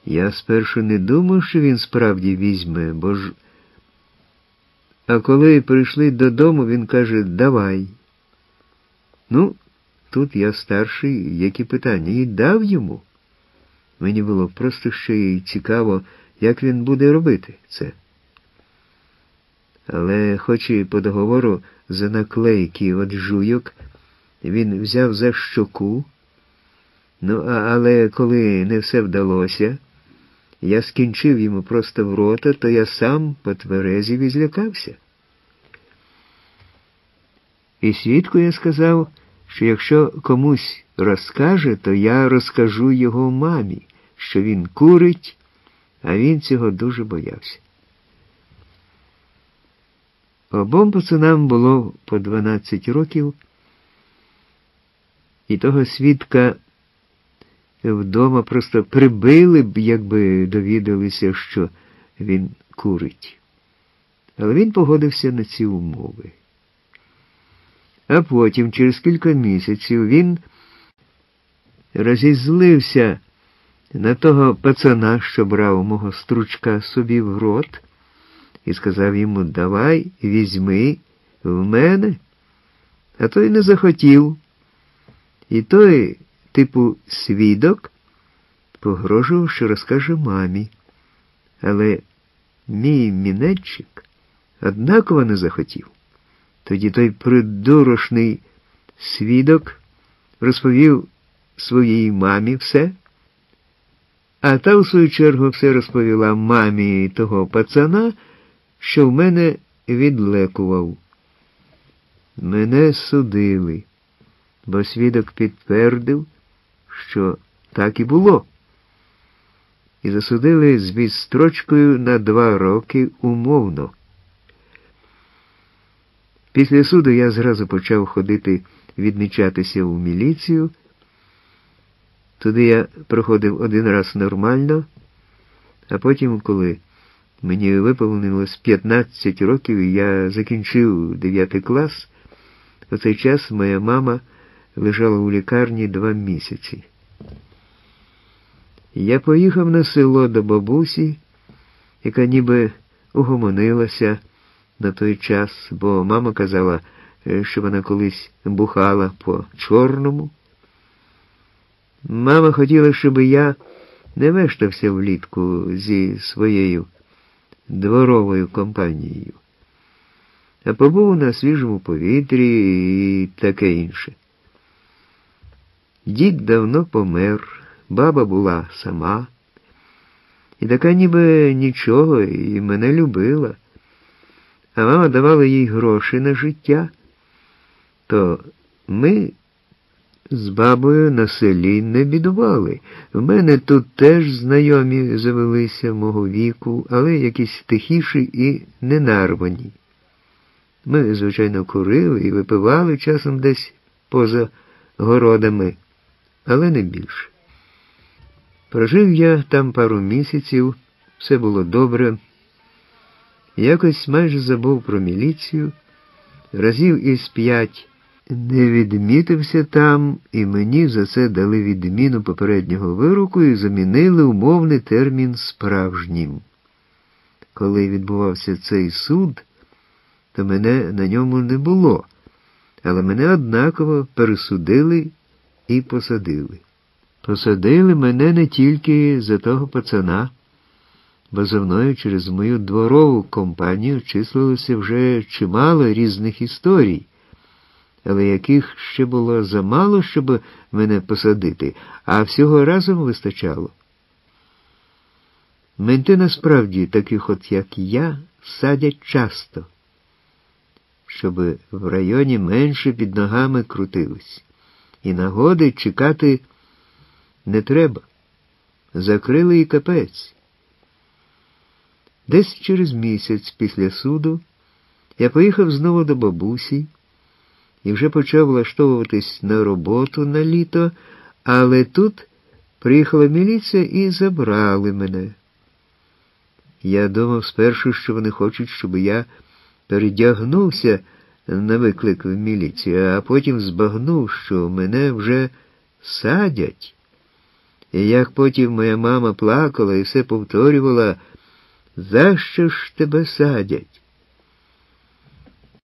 Я спершу не думав, що він справді візьме, бо ж... А коли прийшли додому, він каже: «Давай». Ну, тут я старший, які питання, і дав йому. Мені було просто ще й цікаво, як він буде робити це. Але хоч і по договору за наклейки від жуйок він взяв за щоку, але коли не все вдалося, я скінчив йому просто в рота, то я сам потверезів і злякався. І свідку я сказав, що якщо комусь розкаже, то я розкажу його мамі, що він курить, а він цього дуже боявся. Обом пацанам було по 12 років, і того свідка вдома просто прибили б, якби довідалися, що він курить. Але він погодився на ці умови. А потім, через кілька місяців, він розізлився на того пацана, що брав мого стручка собі в рот, і сказав йому: «Давай, візьми в мене». А той не захотів. І той, типу свідок, погрожував, що розкаже мамі. Але мій мінетчик однаково не захотів. Тоді той придурочний свідок розповів своїй мамі все, а та, в свою чергу, все розповіла мамі того пацана, що в мене відлекував. Мене судили, бо свідок підтвердив, що так і було. І засудили з відстрочкою на 2 роки умовно. Після суду я зразу почав ходити відмічатися в міліцію. Туди я проходив 1 раз нормально, а потім, коли мені виповнилось 15 років і я закінчив 9 клас, у цей час моя мама лежала у лікарні 2 місяці. Я поїхав на село до бабусі, яка ніби угомонилася на той час, бо мама казала, що вона колись бухала по-чорному. Мама хотіла, щоб я не вештався влітку зі своєю дворовою компанією, а побув на свіжому повітрі і таке інше. Дід давно помер, баба була сама, і така ніби нічого, і мене любила. А мама давала їй гроші на життя, то ми з бабою на селі не бідували. В мене тут теж знайомі завелися мого віку, але якісь тихіші і ненарвані. Ми, звичайно, курили і випивали часом десь поза городами, але не більше. Прожив я там пару місяців, все було добре. Якось майже забув про міліцію, разів із 5 не відмітився там, і мені за це дали відміну попереднього вироку і замінили умовний термін справжнім. Коли відбувався цей суд, то мене на ньому не було, але мене однаково пересудили і посадили. Посадили мене не тільки за того пацана, бо за мною через мою дворову компанію числилося вже чимало різних історій, але яких ще було замало, щоб мене посадити, а всього разом вистачало. Менти насправді, таких от як я, садять часто, щоб в районі менше під ногами крутилось. І нагоди чекати не треба. Закрили і капець. Десь через місяць після суду я поїхав знову до бабусі і вже почав влаштовуватись на роботу на літо, але тут приїхала міліція і забрали мене. Я думав спершу, що вони хочуть, щоб я передягнувся на виклик в міліцію, а потім збагнув, що мене вже садять. І як потім моя мама плакала і все повторювала: «За що ж тебе садять?